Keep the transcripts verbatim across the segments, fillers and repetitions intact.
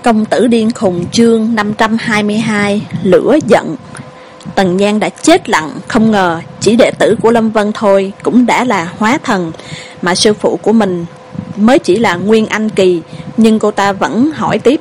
Công tử điên khùng chương năm trăm hai mươi hai. Lửa giận. Tần Nhan đã chết lặng, không ngờ chỉ đệ tử của Lâm Vân thôi cũng đã là hóa thần, mà sư phụ của mình mới chỉ là Nguyên Anh kỳ. Nhưng cô ta vẫn hỏi tiếp: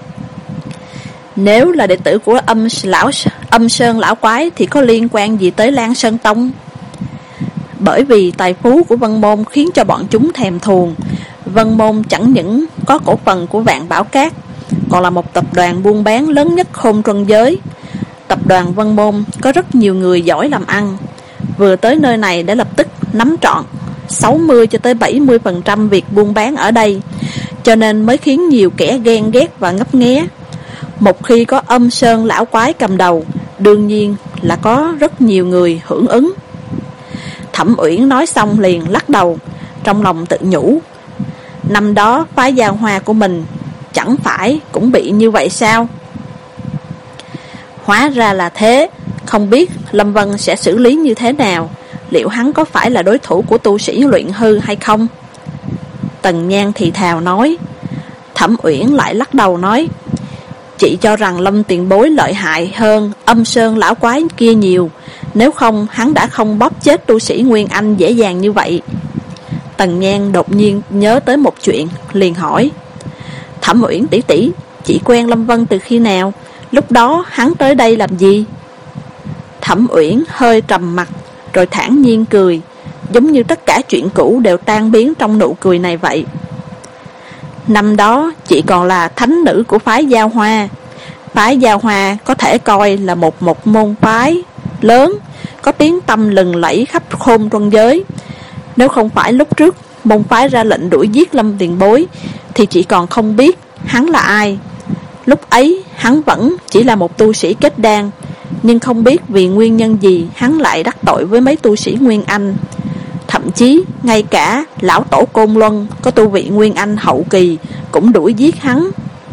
nếu là đệ tử của âm lão âm sơn lão quái thì có liên quan gì tới Lan Sơn Tông? Bởi vì tài phú của Vân Môn khiến cho bọn chúng thèm thuồng. Vân Môn chẳng những có cổ phần của Vạn Bảo Cát, còn là một tập đoàn buôn bán lớn nhất Khôn Trân giới. Tập đoàn Vân Môn có rất nhiều người giỏi làm ăn, vừa tới nơi này đã lập tức nắm trọn sáu mươi cho tới bảy mươi phần trăm việc buôn bán ở đây, cho nên mới khiến nhiều kẻ ghen ghét và ngấp nghé. Một khi có âm sơn lão quái cầm đầu, đương nhiên là có rất nhiều người hưởng ứng. Thẩm Uyển nói xong liền lắc đầu, trong lòng tự nhủ: năm đó phái Giao Hoa của mình chẳng phải cũng bị như vậy sao? Hóa ra là thế. Không biết Lâm Vân sẽ xử lý như thế nào? Liệu hắn có phải là đối thủ của tu sĩ luyện hư hay không? Tần Nhan thì thào nói. Thẩm Uyển lại lắc đầu nói: chị cho rằng Lâm tiền bối lợi hại hơn âm sơn lão quái kia nhiều, nếu không hắn đã không bóp chết tu sĩ Nguyên Anh dễ dàng như vậy. Tần Nhan đột nhiên nhớ tới một chuyện, liền hỏi: Thẩm Uyển tỷ tỷ, chị quen Lâm Vân từ khi nào? Lúc đó hắn tới đây làm gì? Thẩm Uyển hơi trầm mặt, rồi thản nhiên cười, giống như tất cả chuyện cũ đều tan biến trong nụ cười này vậy. Năm đó chị còn là thánh nữ của phái Giao Hoa. Phái Giao Hoa có thể coi là một một môn phái lớn, có tiếng tăm lừng lẫy khắp Khôn Trân giới. Nếu không phải lúc trước môn phái ra lệnh đuổi giết Lâm tiền bối, thì chị còn không biết hắn là ai. Lúc ấy hắn vẫn chỉ là một tu sĩ kết đan, nhưng không biết vì nguyên nhân gì hắn lại đắc tội với mấy tu sĩ Nguyên Anh. Thậm chí ngay cả lão tổ Côn Luân có tu vị Nguyên Anh hậu kỳ cũng đuổi giết hắn.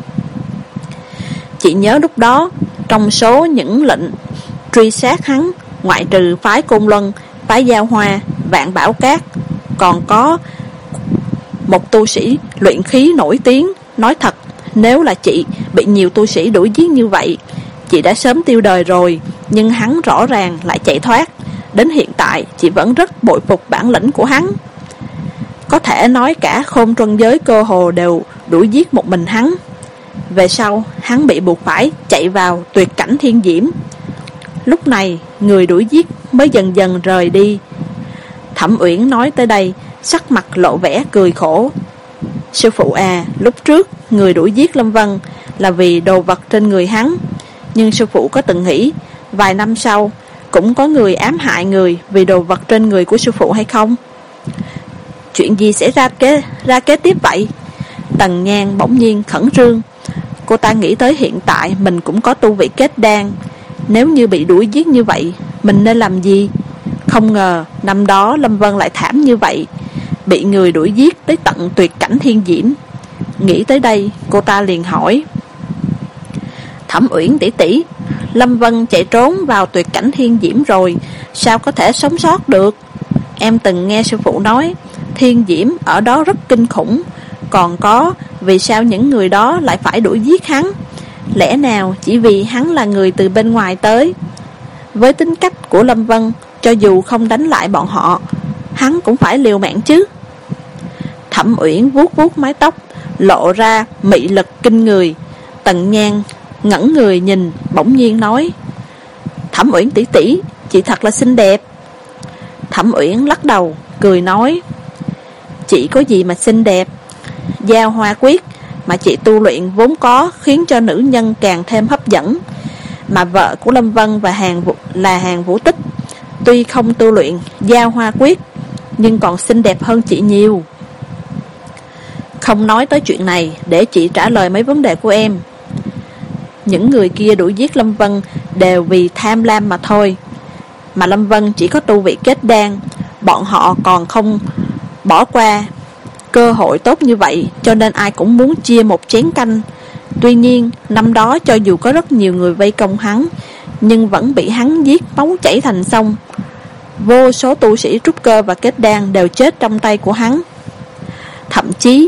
Chị nhớ lúc đó, trong số những lệnh truy sát hắn, ngoại trừ phái Côn Luân, phái Giao Hoa, Vạn Bảo Cát, còn có một tu sĩ luyện khí nổi tiếng. Nói thật, nếu là chị bị nhiều tu sĩ đuổi giết như vậy, chị đã sớm tiêu đời rồi. Nhưng hắn rõ ràng lại chạy thoát. Đến hiện tại chị vẫn rất bội phục bản lĩnh của hắn. Có thể nói cả Khôn Trân giới cơ hồ đều đuổi giết một mình hắn. Về sau hắn bị buộc phải chạy vào tuyệt cảnh thiên diễm. Lúc này người đuổi giết mới dần dần rời đi. Thẩm Uyển nói tới đây, sắc mặt lộ vẻ cười khổ. Sư phụ à, lúc trước người đuổi giết Lâm Vân là vì đồ vật trên người hắn, nhưng sư phụ có từng nghĩ vài năm sau cũng có người ám hại người vì đồ vật trên người của sư phụ hay không? Chuyện gì sẽ ra kế, ra kế tiếp vậy? Tần Nhan bỗng nhiên khẩn trương. Cô ta nghĩ tới hiện tại mình cũng có tu vị kết đan. Nếu như bị đuổi giết như vậy, mình nên làm gì? Không ngờ năm đó Lâm Vân lại thảm như vậy, bị người đuổi giết tới tận tuyệt cảnh thiên diễm. Nghĩ tới đây, cô ta liền hỏi: Thẩm Uyển tỷ tỷ, Lâm Vân chạy trốn vào tuyệt cảnh thiên diễm rồi, sao có thể sống sót được? Em từng nghe sư phụ nói thiên diễm ở đó rất kinh khủng. Còn có, vì sao những người đó lại phải đuổi giết hắn? Lẽ nào chỉ vì hắn là người từ bên ngoài tới? Với tính cách của Lâm Vân, cho dù không đánh lại bọn họ, hắn cũng phải liều mạng chứ. Thẩm Uyển vuốt vuốt mái tóc, lộ ra mị lực kinh người. Tần Nhan ngẩn người nhìn, bỗng nhiên nói: Thẩm Uyển tỷ tỷ, chị thật là xinh đẹp. Thẩm Uyển lắc đầu, cười nói: chị có gì mà xinh đẹp? Giao Hoa quyết mà chị tu luyện vốn có khiến cho nữ nhân càng thêm hấp dẫn. Mà vợ của Lâm Vân và Hàn Vũ, là Hàn Vũ Tích, tuy không tu luyện Giao Hoa quyết, nhưng còn xinh đẹp hơn chị nhiều. Không nói tới chuyện này, để chị trả lời mấy vấn đề của em. Những người kia đuổi giết Lâm Vân đều vì tham lam mà thôi. Mà Lâm Vân chỉ có tu vị kết đan, bọn họ còn không bỏ qua cơ hội tốt như vậy, cho nên ai cũng muốn chia một chén canh. Tuy nhiên năm đó cho dù có rất nhiều người vây công hắn, nhưng vẫn bị hắn giết máu chảy thành sông. Vô số tu sĩ trúc cơ và kết đan đều chết trong tay của hắn. Thậm chí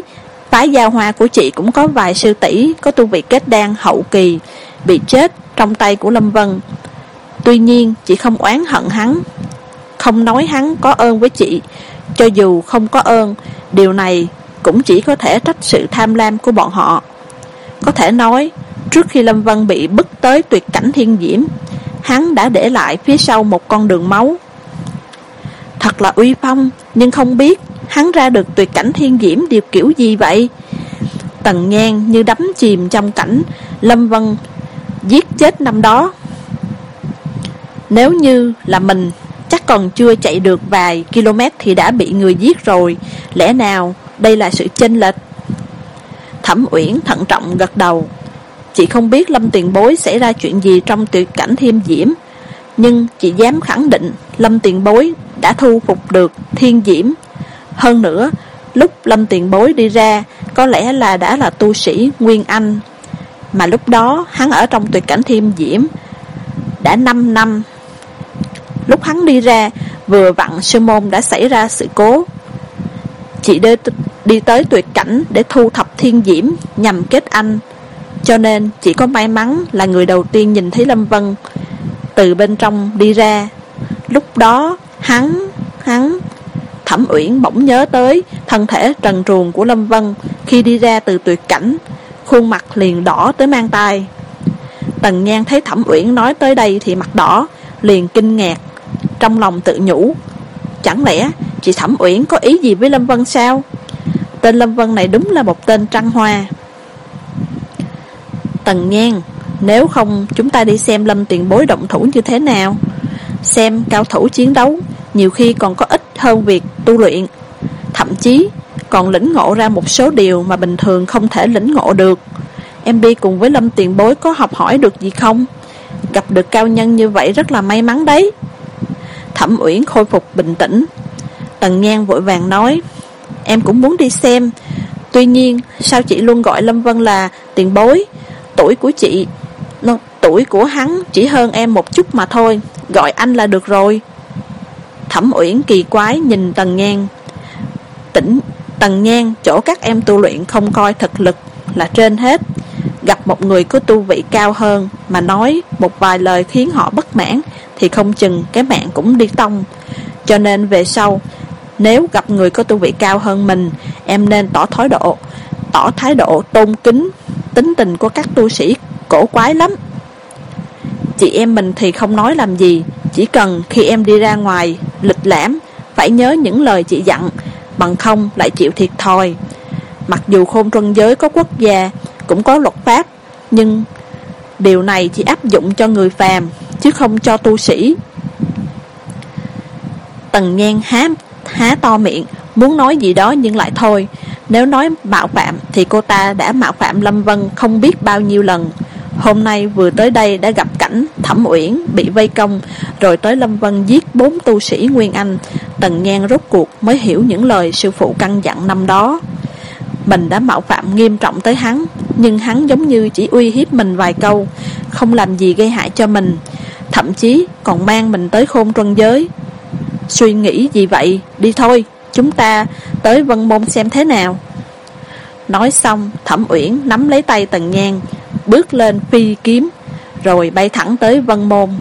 Phái Giao Hoa của chị cũng có vài sư tỷ có tu vị kết đan hậu kỳ bị chết trong tay của Lâm Vân. Tuy nhiên chị không oán hận hắn, không nói hắn có ơn với chị. Cho dù không có ơn, điều này cũng chỉ có thể trách sự tham lam của bọn họ. Có thể nói, trước khi Lâm Vân bị bức tới tuyệt cảnh thiên diễm, hắn đã để lại phía sau một con đường máu. Thật là uy phong, nhưng không biết hắn ra được tuyệt cảnh thiên diễm điều kiểu gì vậy? Tần Nhan như đắm chìm trong cảnh Lâm Vân giết chết năm đó. Nếu như là mình, chắc còn chưa chạy được vài km thì đã bị người giết rồi. Lẽ nào đây là sự chênh lệch? Thẩm Uyển thận trọng gật đầu. Chị không biết Lâm tiền bối xảy ra chuyện gì trong tuyệt cảnh thiên diễm, nhưng chị dám khẳng định Lâm tiền bối đã thu phục được thiên diễm. Hơn nữa, lúc Lâm tiền bối đi ra, có lẽ là đã là tu sĩ Nguyên Anh, mà lúc đó hắn ở trong tuyệt cảnh thiên diễm đã năm năm. Lúc hắn đi ra, vừa vặn sư môn đã xảy ra sự cố. Chị đi, đi tới tuyệt cảnh để thu thập thiên diễm nhằm kết anh, cho nên chỉ có may mắn là người đầu tiên nhìn thấy Lâm Vân từ bên trong đi ra. Lúc đó hắn hắn Thẩm Uyển bỗng nhớ tới thân thể trần truồng của Lâm Vân khi đi ra từ tuyệt cảnh, khuôn mặt liền đỏ tới mang tai. Tần Nhan thấy Thẩm Uyển nói tới đây thì mặt đỏ, liền kinh ngạc, trong lòng tự nhủ, chẳng lẽ chị Thẩm Uyển có ý gì với Lâm Vân sao? Tên Lâm Vân này đúng là một tên trăng hoa. Tần Nhan, nếu không chúng ta đi xem Lâm tiền bối động thủ như thế nào. Xem cao thủ chiến đấu nhiều khi còn có ích hơn việc tu luyện, thậm chí còn lĩnh ngộ ra một số điều mà bình thường không thể lĩnh ngộ được. Em đi cùng với Lâm tiền bối có học hỏi được gì không? Gặp được cao nhân như vậy rất là may mắn đấy. Thẩm Uyển khôi phục bình tĩnh. Tần Nhan vội vàng nói, em cũng muốn đi xem. Tuy nhiên sao chị luôn gọi Lâm Vân là tiền bối? Tuổi của chị no, Tuổi của hắn chỉ hơn em một chút mà thôi, gọi anh là được rồi. Thẩm Uyển kỳ quái nhìn Tần Nhan. Tỉnh Tần Nhan, chỗ các em tu luyện không coi thực lực là trên hết. Gặp một người có tu vị cao hơn mà nói một vài lời khiến họ bất mãn thì không chừng cái mạng cũng đi tông. Cho nên về sau, nếu gặp người có tu vị cao hơn mình, em nên tỏ thái độ Tỏ thái độ tôn kính. Tính tình của các tu sĩ cổ quái lắm. Chị em mình thì không nói làm gì, chỉ cần khi em đi ra ngoài lịch lãm phải nhớ những lời chị dặn, bằng không lại chịu thiệt thòi. Mặc dù Khôn Truân giới có quốc gia, cũng có luật pháp, nhưng điều này chỉ áp dụng cho người phàm, chứ không cho tu sĩ. Tần Nhan há, há to miệng, muốn nói gì đó nhưng lại thôi. Nếu nói mạo phạm thì cô ta đã mạo phạm Lâm Vân không biết bao nhiêu lần. Hôm nay vừa tới đây đã gặp cảnh Thẩm Uyển bị vây công, rồi tới Lâm Vân giết bốn tu sĩ Nguyên Anh. Tần Nhan rốt cuộc mới hiểu những lời sư phụ căn dặn năm đó. Mình đã mạo phạm nghiêm trọng tới hắn, nhưng hắn giống như chỉ uy hiếp mình vài câu, không làm gì gây hại cho mình, thậm chí còn mang mình tới Khôn Truân giới. Suy nghĩ gì vậy? Đi thôi, chúng ta tới Vân Môn xem thế nào. Nói xong, Thẩm Uyển nắm lấy tay Tần Nhan, bước lên phi kiếm, rồi bay thẳng tới Vân Môn.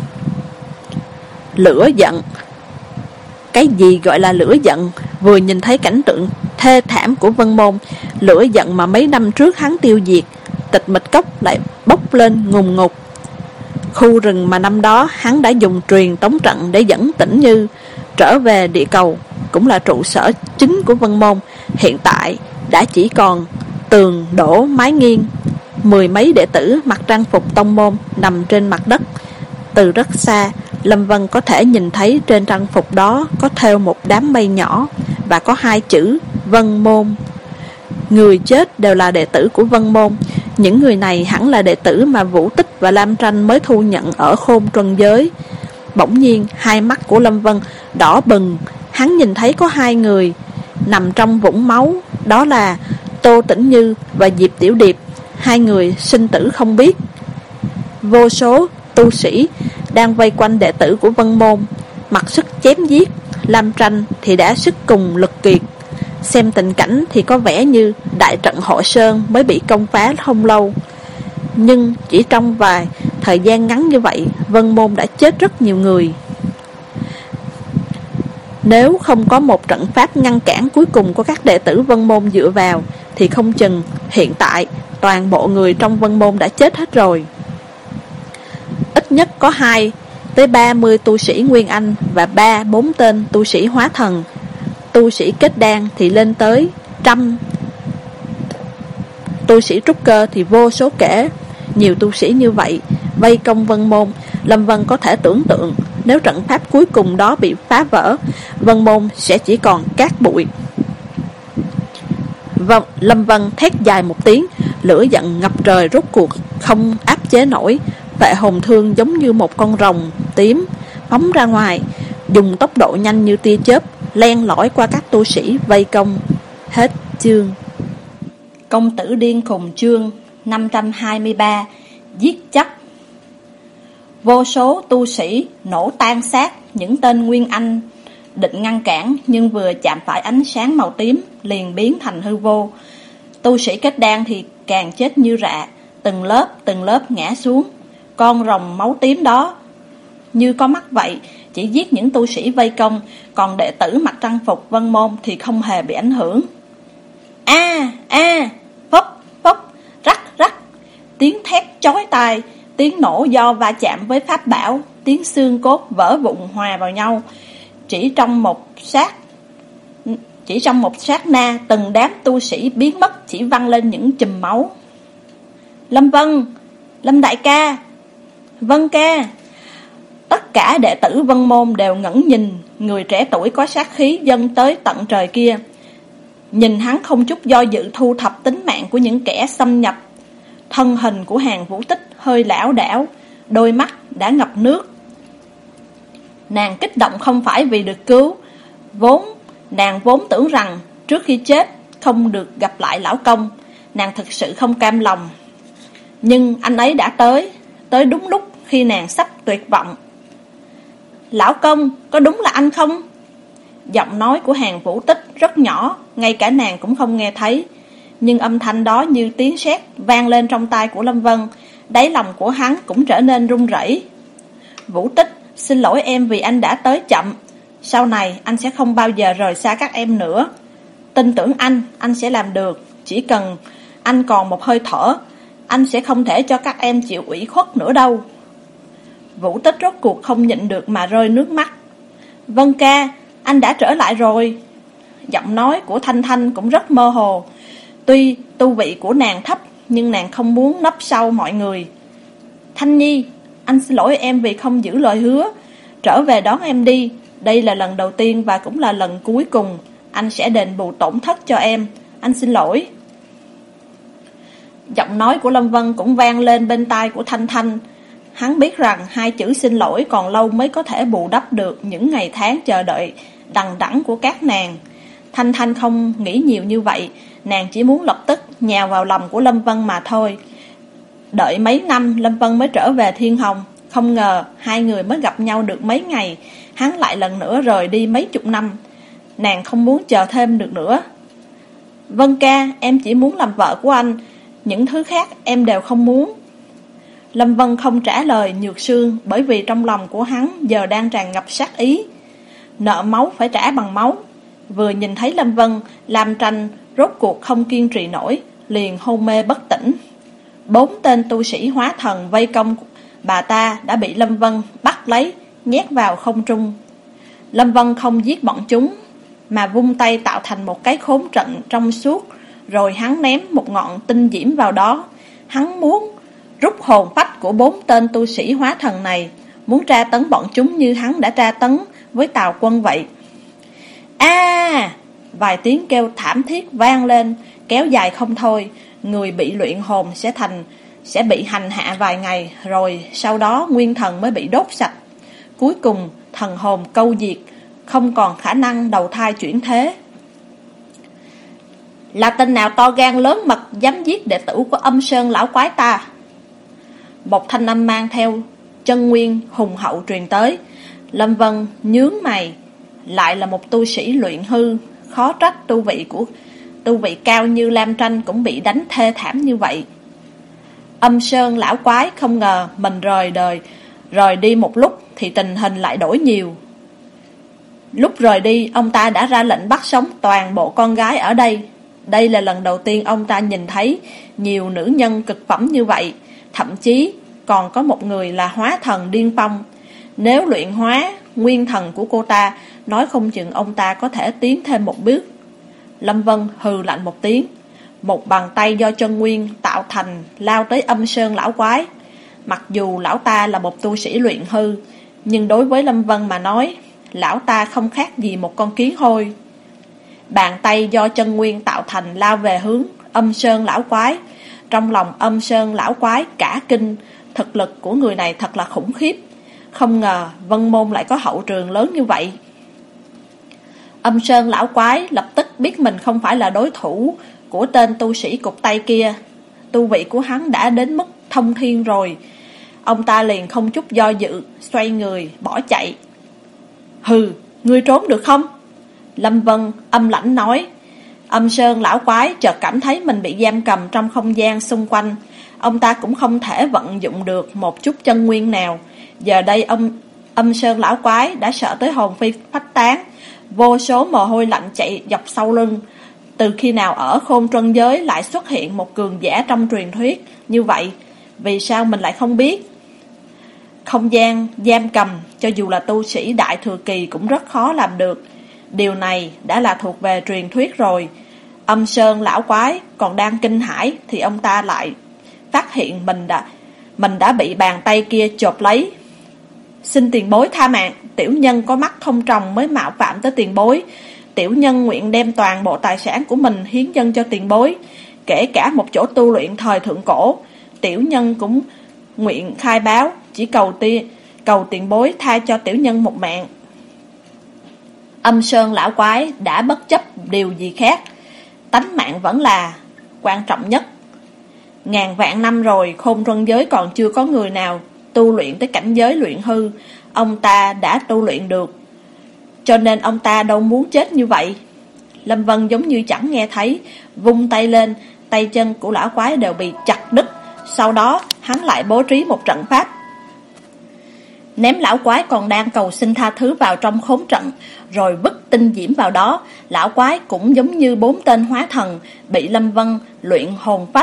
Lửa giận. Cái gì gọi là lửa giận? Vừa nhìn thấy cảnh tượng thê thảm của Vân Môn, lửa giận mà mấy năm trước hắn tiêu diệt, Tịch Mịch Cốc lại bốc lên ngùng ngục. Khu rừng mà năm đó hắn đã dùng truyền tống trận để dẫn Tĩnh Như trở về địa cầu, cũng là trụ sở chính của Vân Môn, hiện tại đã chỉ còn tường đổ mái nghiêng. Mười mấy đệ tử mặc trang phục tông môn nằm trên mặt đất. Từ rất xa, Lâm Vân có thể nhìn thấy trên trang phục đó có thêu một đám mây nhỏ và có hai chữ Vân Môn. Người chết đều là đệ tử của Vân Môn. Những người này hẳn là đệ tử mà Vũ Tích và Lam Tranh mới thu nhận ở Khôn Truân giới. Bỗng nhiên hai mắt của Lâm Vân đỏ bừng. Hắn nhìn thấy có hai người nằm trong vũng máu, đó là Tô Tĩnh Như và Diệp Tiểu Điệp. Hai người sinh tử không biết. Vô số tu sĩ đang vây quanh đệ tử của Vân Môn, mặc sức chém giết. Lam Tranh thì đã sức cùng lực kiệt, Xem tình cảnh thì có vẻ như đại trận Hộ Sơn mới bị công phá không lâu, nhưng chỉ trong vài thời gian ngắn như vậy, Vân Môn đã chết rất nhiều người. Nếu không có một trận pháp ngăn cản cuối cùng của các đệ tử Vân Môn dựa vào, thì không chừng hiện tại toàn bộ người trong Vân Môn đã chết hết rồi. Ít nhất có hai tới ba mươi tu sĩ Nguyên Anh và ba bốn tên tu sĩ hóa thần. Tu sĩ kết đan thì lên tới trăm, tu sĩ trúc cơ thì vô số kể. Nhiều tu sĩ như vậy vây công Vân Môn, Lâm Vân có thể tưởng tượng nếu trận pháp cuối cùng đó bị phá vỡ, Vân Môn sẽ chỉ còn cát bụi. Vâng, Lâm Vân thét dài một tiếng, lửa giận ngập trời rốt cuộc không áp chế nổi, Vệ hồn thương giống như một con rồng tím phóng ra ngoài, dùng tốc độ nhanh như tia chớp len lỏi qua các tu sĩ vây công. Hết chương. Công tử điên khùng chương năm trăm hai mươi ba. Giết chóc. Vô số tu sĩ nổ tan xác, những tên Nguyên Anh định ngăn cản nhưng vừa chạm phải ánh sáng màu tím liền biến thành hư vô. Tu sĩ kết đan thì càng chết như rạ, từng lớp từng lớp ngã xuống. Con rồng máu tím đó như có mắt vậy, chỉ giết những tu sĩ vây công, còn đệ tử mặc trang phục Vân Môn thì không hề bị ảnh hưởng. A a, phốc phốc, rắc rắc, tiếng thét chói tai, tiếng nổ do va chạm với pháp bảo, tiếng xương cốt vỡ vụn hòa vào nhau. Chỉ trong một sát Chỉ trong một sát na, từng đám tu sĩ biến mất, chỉ văng lên những chùm máu. Lâm Vân, Lâm đại ca, Vân ca. Tất cả đệ tử Vân Môn đều ngẩng nhìn người trẻ tuổi có sát khí dâng tới tận trời kia. Nhìn hắn không chút do dự thu thập tính mạng của những kẻ xâm nhập. Thân hình của Hàn Vũ Tích hơi lảo đảo, đôi mắt đã ngập nước. Nàng kích động không phải vì được cứu, vốn nàng vốn tưởng rằng trước khi chết không được gặp lại lão công. Nàng thực sự không cam lòng. Nhưng anh ấy đã tới, tới đúng lúc khi nàng sắp tuyệt vọng. Lão công, có đúng là anh không? Giọng nói của Hàn Vũ Tích rất nhỏ, ngay cả nàng cũng không nghe thấy. Nhưng âm thanh đó như tiếng sét vang lên trong tai của Lâm Vân. Đáy lòng của hắn cũng trở nên run rẩy. Vũ Tích, xin lỗi em vì anh đã tới chậm. Sau này anh sẽ không bao giờ rời xa các em nữa. Tin tưởng anh, anh sẽ làm được. Chỉ cần anh còn một hơi thở, anh sẽ không thể cho các em chịu ủy khuất nữa đâu. Vũ Tích rốt cuộc không nhịn được mà rơi nước mắt. Vân ca, anh đã trở lại rồi. Giọng nói của Thanh Thanh cũng rất mơ hồ. Tuy tu vị của nàng thấp, nhưng nàng không muốn nấp sau mọi người. Thanh Nhi, anh xin lỗi em vì không giữ lời hứa. Trở về đón em đi. Đây là lần đầu tiên và cũng là lần cuối cùng. Anh sẽ đền bù tổn thất cho em. Anh xin lỗi. Giọng nói của Lâm Vân cũng vang lên bên tai của Thanh Thanh. Hắn biết rằng hai chữ xin lỗi còn lâu mới có thể bù đắp được những ngày tháng chờ đợi đằng đẵng của các nàng. Thanh Thanh không nghĩ nhiều như vậy, nàng chỉ muốn lập tức nhào vào lòng của Lâm Vân mà thôi. Đợi mấy năm Lâm Vân mới trở về Thiên Hồng, không ngờ hai người mới gặp nhau được mấy ngày, hắn lại lần nữa rời đi mấy chục năm. Nàng không muốn chờ thêm được nữa. Vân ca, em chỉ muốn làm vợ của anh, những thứ khác em đều không muốn. Lâm Vân không trả lời Nhược Sương, bởi vì trong lòng của hắn giờ đang tràn ngập sát ý. Nợ máu phải trả bằng máu. Vừa nhìn thấy Lâm Vân, Lam Tranh rốt cuộc không kiên trì nổi, liền hôn mê bất tỉnh. Bốn tên tu sĩ hóa thần vây công bà ta đã bị Lâm Vân bắt lấy, nhét vào không trung. Lâm Vân không giết bọn chúng, mà vung tay tạo thành một cái khốn trận trong suốt, rồi hắn ném một ngọn tinh diễm vào đó. Hắn muốn rút hồn phách của bốn tên tu sĩ hóa thần này, muốn tra tấn bọn chúng như hắn đã tra tấn với Tào Quân vậy. A! À, vài tiếng kêu thảm thiết vang lên, kéo dài không thôi. Người bị luyện hồn sẽ thành sẽ bị hành hạ vài ngày, rồi sau đó nguyên thần mới bị đốt sạch. Cuối cùng thần hồn câu diệt, không còn khả năng đầu thai chuyển thế. Là tên nào to gan lớn mật dám giết đệ tử của Âm Sơn lão quái ta? Một thanh âm mang theo chân nguyên hùng hậu truyền tới. Lâm Vân nhướng mày, lại là một tu sĩ luyện hư, khó trách tu vị của tu vị cao như Lam Tranh cũng bị đánh thê thảm như vậy. Âm Sơn lão quái không ngờ mình rời đời, rời đi một lúc thì tình hình lại đổi nhiều. Lúc rời đi, ông ta đã ra lệnh bắt sống toàn bộ con gái ở đây. Đây là lần đầu tiên ông ta nhìn thấy nhiều nữ nhân cực phẩm như vậy, thậm chí còn có một người là hóa thần điên phong. Nếu luyện hóa nguyên thần của cô ta, nói không chừng ông ta có thể tiến thêm một bước. Lâm Vân hừ lạnh một tiếng, một bàn tay do chân nguyên tạo thành lao tới Âm Sơn lão quái. Mặc dù lão ta là một tu sĩ luyện hư, nhưng đối với Lâm Vân mà nói, lão ta không khác gì một con kiến hôi. Bàn tay do chân nguyên tạo thành lao về hướng Âm Sơn lão quái. Trong lòng Âm Sơn lão quái cả kinh, thực lực của người này thật là khủng khiếp. Không ngờ Vân Môn lại có hậu trường lớn như vậy. Âm Sơn lão quái lập tức biết mình không phải là đối thủ của tên tu sĩ cục tay kia. Tu vị của hắn đã đến mức thông thiên rồi. Ông ta liền không chút do dự, xoay người, bỏ chạy. Hừ, ngươi trốn được không? Lâm Vân âm lãnh nói. Âm Sơn lão quái chợt cảm thấy mình bị giam cầm trong không gian xung quanh. Ông ta cũng không thể vận dụng được một chút chân nguyên nào. Giờ đây ông Âm Sơn lão quái đã sợ tới hồn phi phách tán. Vô số mồ hôi lạnh chạy dọc sau lưng. Từ khi nào ở Khôn Trân giới lại xuất hiện một cường giả trong truyền thuyết như vậy? Vì sao mình lại không biết? Không gian giam cầm, cho dù là tu sĩ đại thừa kỳ cũng rất khó làm được. Điều này đã là thuộc về truyền thuyết rồi. Âm Sơn lão quái còn đang kinh hãi thì ông ta lại phát hiện mình đã mình đã bị bàn tay kia chộp lấy. Xin tiền bối tha mạng, tiểu nhân có mắt không tròng mới mạo phạm tới tiền bối. Tiểu nhân nguyện đem toàn bộ tài sản của mình hiến dâng cho tiền bối, kể cả một chỗ tu luyện thời thượng cổ. Tiểu nhân cũng nguyện khai báo, chỉ cầu tiền cầu tiền bối tha cho tiểu nhân một mạng. Âm Sơn lão quái đã bất chấp điều gì khác, tánh mạng vẫn là quan trọng nhất. Ngàn vạn năm rồi, Khôn Trân giới còn chưa có người nào tu luyện tới cảnh giới luyện hư. Ông ta đã tu luyện được, cho nên ông ta đâu muốn chết như vậy. Lâm Vân giống như chẳng nghe thấy, vung tay lên, tay chân của lão quái đều bị chặt đứt. Sau đó hắn lại bố trí một trận pháp, ném lão quái còn đang cầu xin tha thứ vào trong khốn trận, rồi vứt tinh diễm vào đó. Lão quái cũng giống như bốn tên hóa thần bị Lâm Vân luyện hồn phách.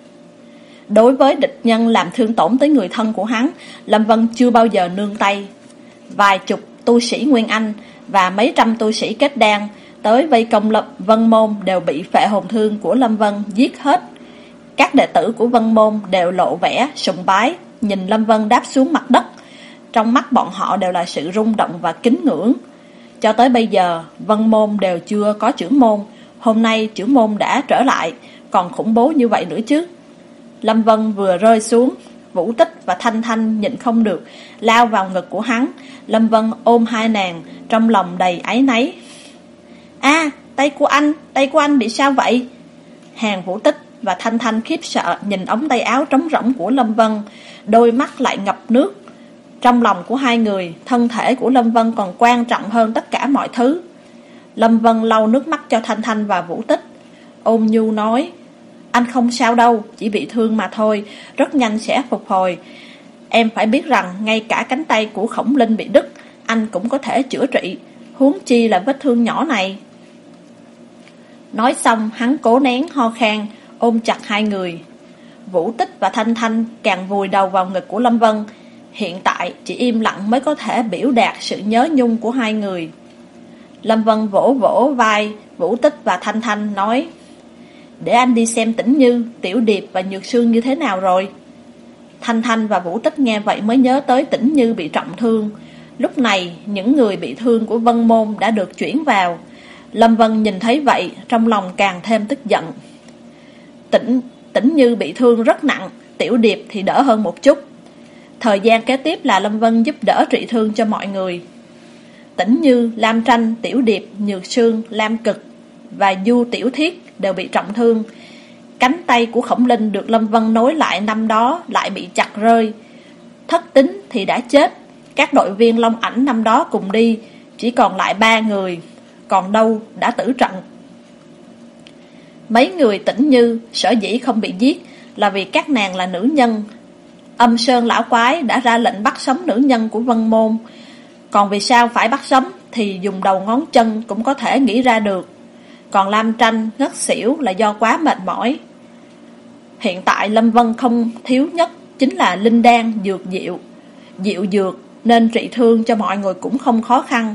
Đối với địch nhân làm thương tổn tới người thân của hắn, Lâm Vân chưa bao giờ nương tay. Vài chục tu sĩ Nguyên Anh và mấy trăm tu sĩ kết đan tới vây công lập Vân Môn đều bị phệ hồn thương của Lâm Vân giết hết. Các đệ tử của Vân Môn đều lộ vẻ sùng bái, nhìn Lâm Vân đáp xuống mặt đất. Trong mắt bọn họ đều là sự rung động và kính ngưỡng. Cho tới bây giờ, Vân Môn đều chưa có trưởng môn. Hôm nay trưởng môn đã trở lại, còn khủng bố như vậy nữa chứ. Lâm Vân vừa rơi xuống, Vũ Tích và Thanh Thanh nhịn không được, lao vào ngực của hắn. Lâm Vân ôm hai nàng, trong lòng đầy áy náy. A, tay của anh, tay của anh bị sao vậy? Hàng Vũ Tích và Thanh Thanh khiếp sợ nhìn ống tay áo trống rỗng của Lâm Vân, đôi mắt lại ngập nước. Trong lòng của hai người, thân thể của Lâm Vân còn quan trọng hơn tất cả mọi thứ. Lâm Vân lau nước mắt cho Thanh Thanh và Vũ Tích, ôn nhu nói: Anh không sao đâu, chỉ bị thương mà thôi, rất nhanh sẽ phục hồi. Em phải biết rằng ngay cả cánh tay của Khổng Linh bị đứt, anh cũng có thể chữa trị, huống chi là vết thương nhỏ này. Nói xong hắn cố nén ho khan, ôm chặt hai người. Vũ Tích và Thanh Thanh càng vùi đầu vào ngực của Lâm Vân. Hiện tại chỉ im lặng mới có thể biểu đạt sự nhớ nhung của hai người. Lâm Vân vỗ vỗ vai Vũ Tích và Thanh Thanh nói: Để anh đi xem Tĩnh Như, Tiểu Điệp và Nhược Sương như thế nào rồi. Thanh Thanh và Vũ Tích nghe vậy mới nhớ tới Tĩnh Như bị trọng thương. Lúc này những người bị thương của Vân Môn đã được chuyển vào. Lâm Vân nhìn thấy vậy, trong lòng càng thêm tức giận. Tĩnh, Tĩnh Như bị thương rất nặng, Tiểu Điệp thì đỡ hơn một chút. Thời gian kế tiếp là Lâm Vân giúp đỡ trị thương cho mọi người. Tĩnh Như, Lam Tranh, Tiểu Điệp, Nhược Sương, Lam Cực và Du Tiểu Thiết đều bị trọng thương. Cánh tay của Khổng Linh được Lâm Vân nối lại năm đó lại bị chặt rơi. Thất Tính thì đã chết. Các đội viên Long Ảnh năm đó cùng đi, chỉ còn lại ba người. còn đâu đã tử trận. Mấy người Tĩnh Như sở dĩ không bị giết là vì các nàng là nữ nhân. Âm Sơn lão quái đã ra lệnh bắt sống nữ nhân của Vân Môn. Còn vì sao phải bắt sống thì dùng đầu ngón chân cũng có thể nghĩ ra được. Còn Lam Tranh ngất xỉu là do quá mệt mỏi. Hiện tại Lâm Vân không thiếu nhất chính là linh đan dược diệu. Diệu dược nên trị thương cho mọi người cũng không khó khăn.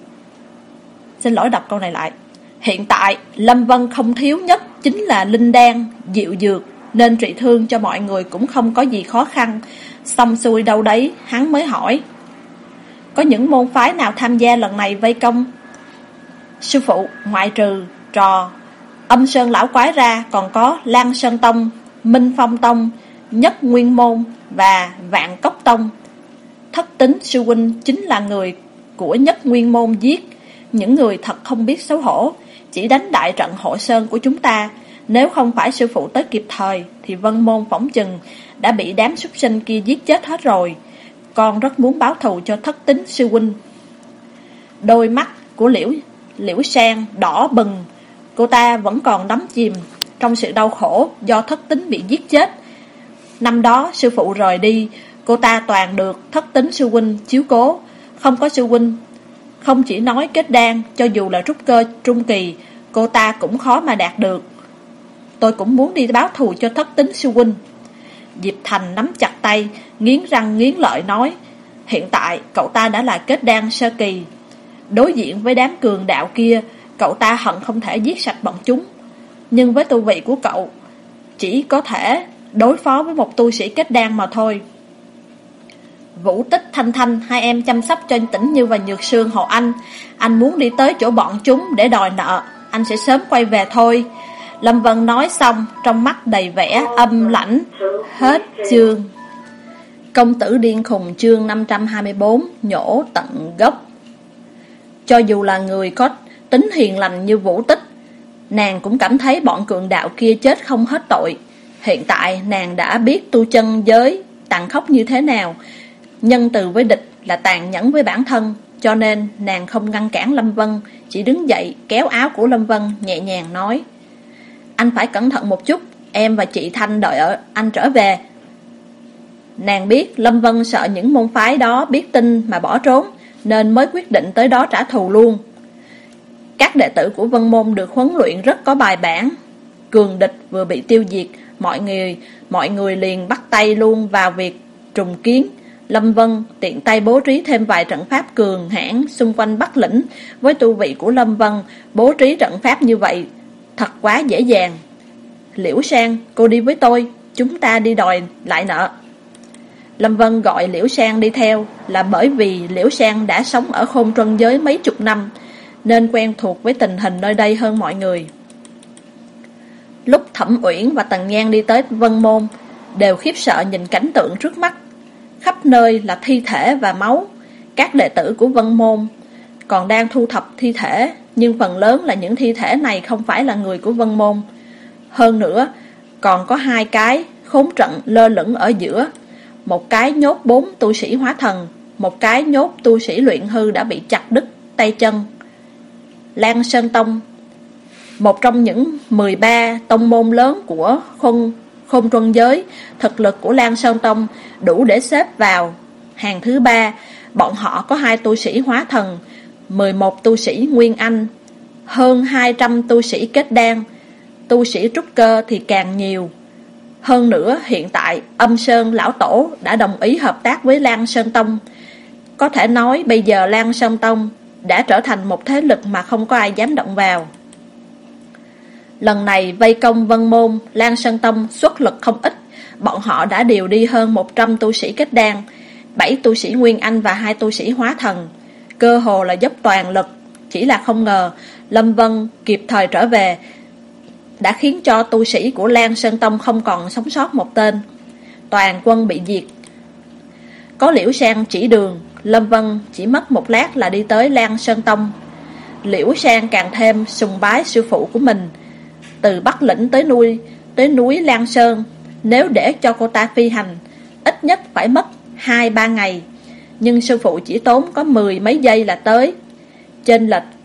Xin lỗi, đọc câu này lại. Hiện tại Lâm Vân không thiếu nhất chính là linh đan diệu dược, nên trị thương cho mọi người cũng không có gì khó khăn. Xong xuôi đâu đấy, hắn mới hỏi: có những môn phái nào tham gia lần này vây công? Sư phụ, ngoại trừ trò Âm Sơn lão quái ra, còn có Lan Sơn Tông, Minh Phong Tông, Nhất Nguyên Môn và Vạn Cốc Tông. Thất Tính sư huynh chính là người của Nhất Nguyên Môn giết. Những người thật không biết xấu hổ, chỉ đánh đại trận hộ sơn của chúng ta. Nếu không phải sư phụ tới kịp thời thì Vân Môn phỏng chừng đã bị đám súc sinh kia giết chết hết rồi. Con rất muốn báo thù cho Thất Tính sư huynh. Đôi mắt của Liễu Liễu Sang đỏ bừng. Cô ta vẫn còn đắm chìm trong sự đau khổ do Thất Tính bị giết chết. Năm đó sư phụ rời đi, cô ta toàn được Thất Tính sư huynh chiếu cố. Không có sư huynh, không chỉ nói kết đan, cho dù là trúc cơ trung kỳ, cô ta cũng khó mà đạt được. Tôi cũng muốn đi báo thù cho Thất Tính sư huynh. Diệp Thành nắm chặt tay, nghiến răng nghiến lợi nói: hiện tại cậu ta đã là kết đan sơ kỳ. Đối diện với đám cường đạo kia, cậu ta hận không thể giết sạch bọn chúng. Nhưng với tu vị của cậu, chỉ có thể đối phó với một tu sĩ kết đan mà thôi. Vũ Tích, Thanh Thanh, hai em chăm sóc cho Tĩnh Như và Nhược Sương hộ anh. Anh muốn đi tới chỗ bọn chúng để đòi nợ. Anh sẽ sớm quay về thôi. Lâm Vân nói xong, trong mắt đầy vẻ âm lãnh. Hết chương. Công tử điên khùng chương năm trăm hai mươi bốn, nhổ tận gốc. Cho dù là người có tính hiền lành như Vũ Tích, nàng cũng cảm thấy bọn cường đạo kia chết không hết tội. Hiện tại nàng đã biết tu chân giới tàn khốc như thế nào. Nhân từ với địch là tàn nhẫn với bản thân, cho nên nàng không ngăn cản Lâm Vân, chỉ đứng dậy kéo áo của Lâm Vân nhẹ nhàng nói: anh phải cẩn thận một chút, em và chị Thanh đợi ở anh trở về. Nàng biết Lâm Vân sợ những môn phái đó biết tin mà bỏ trốn, nên mới quyết định tới đó trả thù luôn. Các đệ tử của Vân Môn được huấn luyện rất có bài bản. Cường địch vừa bị tiêu diệt, mọi người mọi người liền bắt tay luôn vào việc trùng kiến. Lâm Vân tiện tay bố trí thêm vài trận pháp cường hãn xung quanh Bắc Lĩnh. Với tu vị của Lâm Vân, bố trí trận pháp như vậy thật quá dễ dàng. Liễu Sang, cô đi với tôi, chúng ta đi đòi lại nợ. Lâm Vân gọi Liễu Sang đi theo là bởi vì Liễu Sang đã sống ở Khôn Trân giới mấy chục năm, nên quen thuộc với tình hình nơi đây hơn mọi người. Lúc Thẩm Uyển và Tần Nhan đi tới Vân Môn, đều khiếp sợ nhìn cảnh tượng trước mắt. Khắp nơi là thi thể và máu. Các đệ tử của Vân Môn còn đang thu thập thi thể, nhưng phần lớn là những thi thể này không phải là người của Vân Môn. Hơn nữa, còn có hai cái khốn trận lơ lửng ở giữa. Một cái nhốt bốn tu sĩ hóa thần, một cái nhốt tu sĩ luyện hư đã bị chặt đứt tay chân. Lan Sơn Tông, một trong những mười ba tông môn lớn của Khôn, Khôn Trân giới, thực lực của Lan Sơn Tông đủ để xếp vào hàng thứ ba. Bọn họ có hai tu sĩ hóa thần, mười một tu sĩ nguyên anh, hơn hai trăm tu sĩ kết đan, tu sĩ trúc cơ thì càng nhiều. Hơn nữa, hiện tại Âm Sơn lão tổ đã đồng ý hợp tác với Lan Sơn Tông. Có thể nói bây giờ Lan Sơn Tông đã trở thành một thế lực mà không có ai dám động vào. Lần này vây công Vân Môn, Lan Sơn Tông xuất lực không ít. Bọn họ đã điều đi hơn một trăm tu sĩ kết đan, bảy tu sĩ nguyên anh và hai tu sĩ hóa thần. Cơ hồ là dốc toàn lực. Chỉ là không ngờ Lâm Vân kịp thời trở về, đã khiến cho tu sĩ của Lan Sơn Tông không còn sống sót một tên. Toàn quân bị diệt. Có Liễu Sang chỉ đường, Lâm Vân chỉ mất một lát là đi tới Lan Sơn Tông. Liễu Sang càng thêm sùng bái sư phụ của mình. Từ Bắc Lĩnh tới núi tới núi Lan Sơn, nếu để cho cô ta phi hành, ít nhất phải mất hai ba ngày. Nhưng sư phụ chỉ tốn có mười mấy giây là tới. Chênh lệch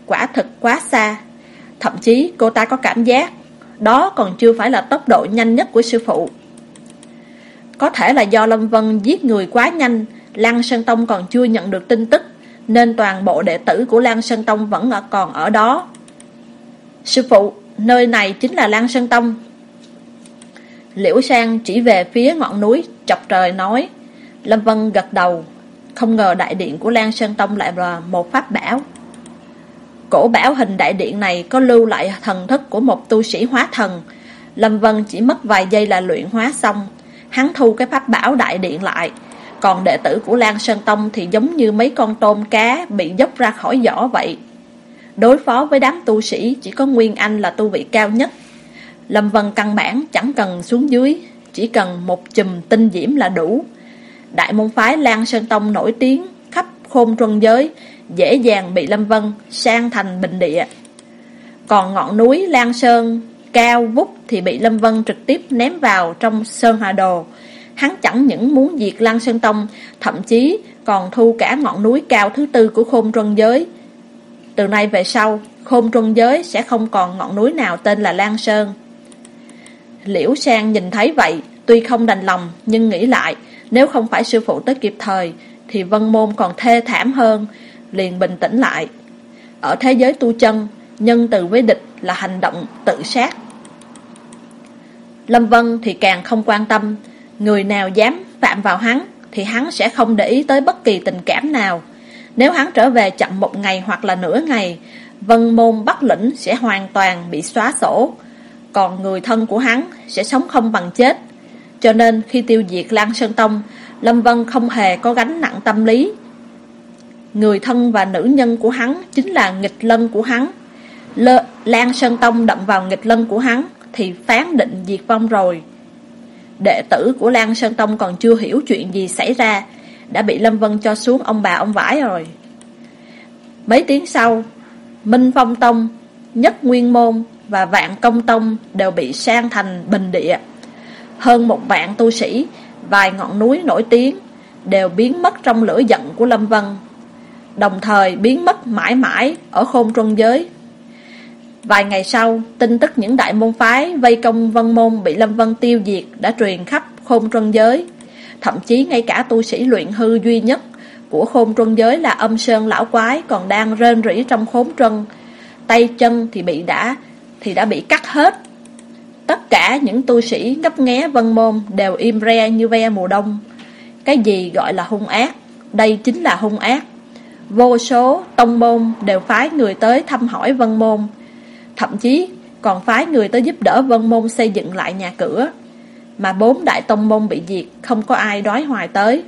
quả thực quá xa. Thậm chí cô ta có cảm giác đó còn chưa phải là tốc độ nhanh nhất của sư phụ. Có thể là do Lâm Vân giết người quá nhanh, Lăng Sơn Tông còn chưa nhận được tin tức, nên toàn bộ đệ tử của Lăng Sơn Tông vẫn ở còn ở đó. Sư phụ, nơi này chính là Lăng Sơn Tông. Liễu Sang chỉ về phía ngọn núi chọc trời nói. Lâm Vân gật đầu. Không ngờ đại điện của Lăng Sơn Tông lại là một pháp bảo. Cổ bảo hình đại điện này có lưu lại thần thức của một tu sĩ hóa thần. Lâm Vân chỉ mất vài giây là luyện hóa xong. Hắn thu cái pháp bảo đại điện lại. Còn đệ tử của Lăng Sơn Tông thì giống như mấy con tôm cá bị dốc ra khỏi giỏ vậy. Đối phó với đám tu sĩ chỉ có Nguyên Anh là tu vị cao nhất. Lâm Vân căn bản chẳng cần xuống dưới, chỉ cần một chùm tinh diễm là đủ. Đại môn phái Lăng Sơn Tông nổi tiếng khắp khôn truân giới, dễ dàng bị Lâm Vân san thành bình địa. Còn ngọn núi Lan Sơn cao vút thì bị Lâm Vân trực tiếp ném vào trong Sơn Hà Đồ. Hắn chẳng những muốn diệt Lăng Sơn Tông, thậm chí còn thu cả ngọn núi cao thứ tư của khôn truân giới. Từ nay về sau, khôn truân giới sẽ không còn ngọn núi nào tên là Lan Sơn. Liễu Sang nhìn thấy vậy, tuy không đành lòng nhưng nghĩ lại, nếu không phải sư phụ tới kịp thời thì Vân Môn còn thê thảm hơn, liền bình tĩnh lại. Ở thế giới tu chân, nhân từ với địch là hành động tự sát. Lâm Vân thì càng không quan tâm, người nào dám phạm vào hắn thì hắn sẽ không để ý tới bất kỳ tình cảm nào. Nếu hắn trở về chậm một ngày hoặc là nửa ngày, Vân Môn Bắc Lĩnh sẽ hoàn toàn bị xóa sổ, còn người thân của hắn sẽ sống không bằng chết. Cho nên khi tiêu diệt Lăng Sơn Tông, Lâm Vân không hề có gánh nặng tâm lý. Người thân và nữ nhân của hắn chính là nghịch lân của hắn. Lơ, Lăng Sơn Tông đậm vào nghịch lân của hắn thì phán định diệt vong rồi. Đệ tử của Lăng Sơn Tông còn chưa hiểu chuyện gì xảy ra, đã bị Lâm Vân cho xuống ông bà ông vải rồi. Mấy tiếng sau, Minh Phong Tông, Nhất Nguyên Môn và Vạn Công Tông đều bị san thành bình địa. Hơn một vạn tu sĩ, vài ngọn núi nổi tiếng đều biến mất trong lửa giận của Lâm Vân, đồng thời biến mất mãi mãi ở khôn truân giới. Vài ngày sau, tin tức những đại môn phái vây công Vân Môn bị Lâm Vân tiêu diệt đã truyền khắp khôn truân giới. Thậm chí ngay cả tu sĩ luyện hư duy nhất của khôn truân giới là Âm Sơn lão quái còn đang rên rỉ trong khốn truân, tay chân thì bị đã thì đã bị cắt hết. Tất cả những tu sĩ ngấp nghé Vân Môn đều im re như ve mùa đông. Cái gì gọi là hung ác? Đây chính là hung ác. Vô số tông môn đều phái người tới thăm hỏi Vân Môn, thậm chí còn phái người tới giúp đỡ Vân Môn xây dựng lại nhà cửa. Mà bốn đại tông môn bị diệt, không có ai đói hoài tới.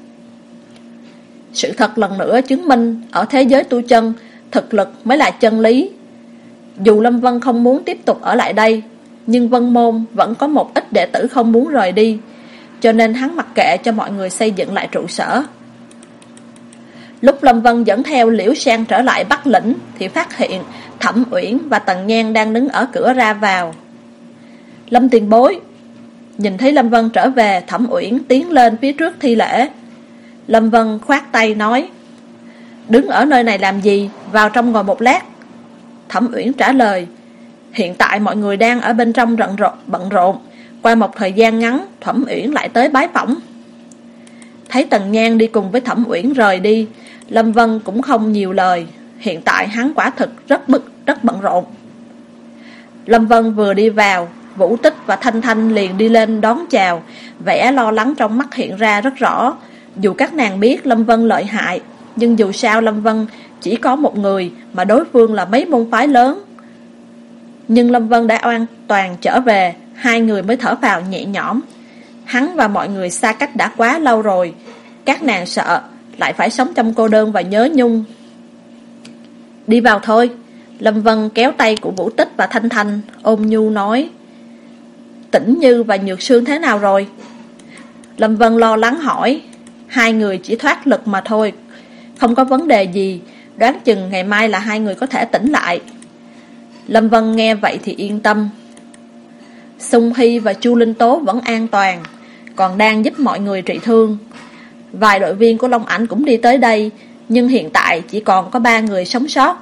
Sự thật lần nữa chứng minh ở thế giới tu chân, thực lực mới là chân lý. Dù Lâm Vân không muốn tiếp tục ở lại đây, nhưng Vân Môn vẫn có một ít đệ tử không muốn rời đi, cho nên hắn mặc kệ cho mọi người xây dựng lại trụ sở. Lúc Lâm Vân dẫn theo Liễu Sang trở lại Bắc Lĩnh thì phát hiện Thẩm Uyển và Tần Nhan đang đứng ở cửa ra vào. Lâm tiền bối. Nhìn thấy Lâm Vân trở về, Thẩm Uyển tiến lên phía trước thi lễ. Lâm Vân khoát tay nói, đứng ở nơi này làm gì, vào trong ngồi một lát. Thẩm Uyển trả lời, hiện tại mọi người đang ở bên trong rận rộn, bận rộn. Qua một thời gian ngắn, Thẩm Uyển lại tới bái phỏng. Thấy Tần Nhan đi cùng với Thẩm Uyển rời đi, Lâm Vân cũng không nhiều lời. Hiện tại hắn quả thực rất bực, rất bận rộn. Lâm Vân vừa đi vào, Vũ Tích và Thanh Thanh liền đi lên đón chào, vẻ lo lắng trong mắt hiện ra rất rõ. Dù các nàng biết Lâm Vân lợi hại, nhưng dù sao Lâm Vân chỉ có một người, mà đối phương là mấy môn phái lớn. Nhưng Lâm Vân đã an toàn trở về, hai người mới thở phào nhẹ nhõm. Hắn và mọi người xa cách đã quá lâu rồi, các nàng sợ lại phải sống trong cô đơn và nhớ nhung. Đi vào thôi. Lâm Vân kéo tay của Vũ Tích và Thanh Thanh, ôm nhu nói, Tĩnh Như và Nhược Sương thế nào rồi? Lâm Vân lo lắng hỏi, hai người chỉ thoát lực mà thôi, không có vấn đề gì, đoán chừng ngày mai là hai người có thể tỉnh lại. Lâm Vân nghe vậy thì yên tâm. Sung Hy và Chu Linh Tố vẫn an toàn, còn đang giúp mọi người trị thương. Vài đội viên của Long Ảnh cũng đi tới đây, nhưng hiện tại chỉ còn có ba người sống sót.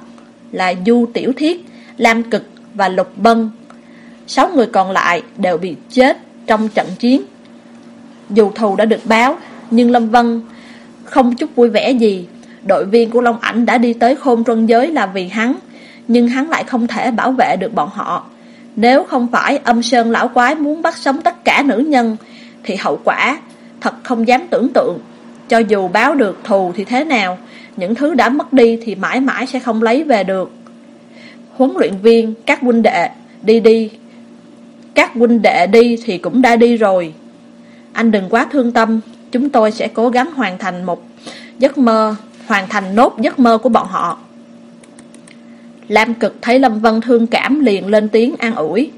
là Du Tiểu Thiết, Lam Cực và Lục Bân. Sáu người còn lại đều bị chết trong trận chiến. Dù thù đã được báo, nhưng Lâm Vân không chút vui vẻ gì. Đội viên của Long Ảnh đã đi tới Khôn Truân Giới là vì hắn, nhưng hắn lại không thể bảo vệ được bọn họ. Nếu không phải Âm Sơn lão quái muốn bắt sống tất cả nữ nhân, thì hậu quả thật không dám tưởng tượng. Cho dù báo được thù thì thế nào, những thứ đã mất đi thì mãi mãi sẽ không lấy về được. Huấn luyện viên, các huynh đệ đi đi Các huynh đệ đi thì cũng đã đi rồi. Anh đừng quá thương tâm, chúng tôi sẽ cố gắng hoàn thành một giấc mơ, hoàn thành nốt giấc mơ của bọn họ. Lam Cực thấy Lâm Vân thương cảm liền lên tiếng an ủi.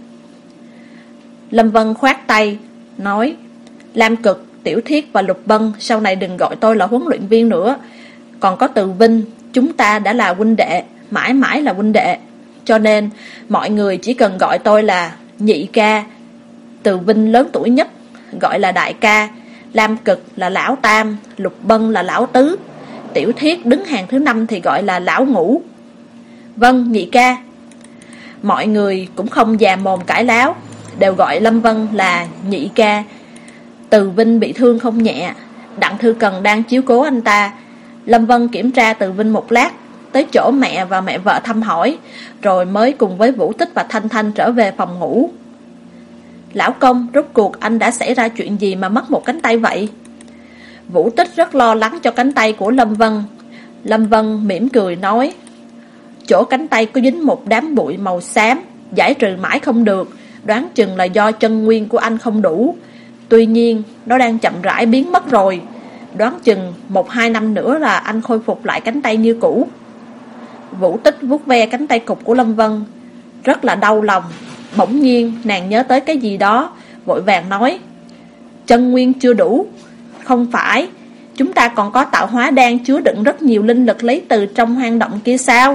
Lâm Vân khoát tay nói, Lam Cực, Tiểu Thiết và Lục Bân, sau này đừng gọi tôi là huấn luyện viên nữa. Còn có Từ Vinh, chúng ta đã là huynh đệ, mãi mãi là huynh đệ, cho nên mọi người chỉ cần gọi tôi là nhị ca. Từ Vinh lớn tuổi nhất, gọi là đại ca. Lam Cực là lão tam, Lục Bân là lão tứ, Tiểu Thiết đứng hàng thứ năm thì gọi là lão ngũ. Vâng, nhị ca. Mọi người cũng không già mồm cãi láo, đều gọi Lâm Vân là nhị ca. Từ Vinh bị thương không nhẹ, Đặng Thư Cần đang chiếu cố anh ta. Lâm Vân kiểm tra Từ Vinh một lát, tới chỗ mẹ và mẹ vợ thăm hỏi, rồi mới cùng với Vũ Tích và Thanh Thanh trở về phòng ngủ. Lão công, rốt cuộc anh đã xảy ra chuyện gì mà mất một cánh tay vậy? Vũ Tích rất lo lắng cho cánh tay của Lâm Vân. Lâm Vân mỉm cười nói, chỗ cánh tay có dính một đám bụi màu xám, giải trừ mãi không được, đoán chừng là do chân nguyên của anh không đủ. Tuy nhiên, nó đang chậm rãi biến mất rồi, đoán chừng một hai năm nữa là anh khôi phục lại cánh tay như cũ. Vũ Tích vuốt ve cánh tay cụt của Lâm Vân, rất là đau lòng. Bỗng nhiên nàng nhớ tới cái gì đó, vội vàng nói, chân nguyên chưa đủ. Không phải, chúng ta còn có tạo hóa đan chứa đựng rất nhiều linh lực lấy từ trong hang động kia sao?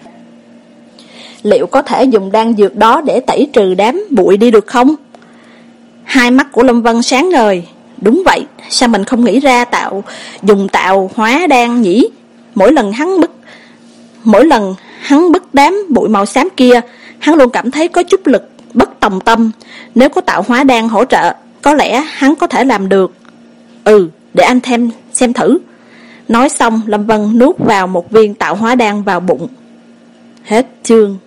Liệu có thể dùng đan dược đó để tẩy trừ đám bụi đi được không? Hai mắt của Lâm Vân sáng ngời. Đúng vậy, sao mình không nghĩ ra tạo dùng tạo hóa đan nhỉ? Mỗi lần hắn bức Mỗi lần hắn bức đám bụi màu xám kia, hắn luôn cảm thấy có chút lực bất tòng tâm. Nếu có tạo hóa đan hỗ trợ, có lẽ hắn có thể làm được. Ừ, để anh thêm xem thử. Nói xong, Lâm Vân nuốt vào một viên tạo hóa đan vào bụng. Hết chương.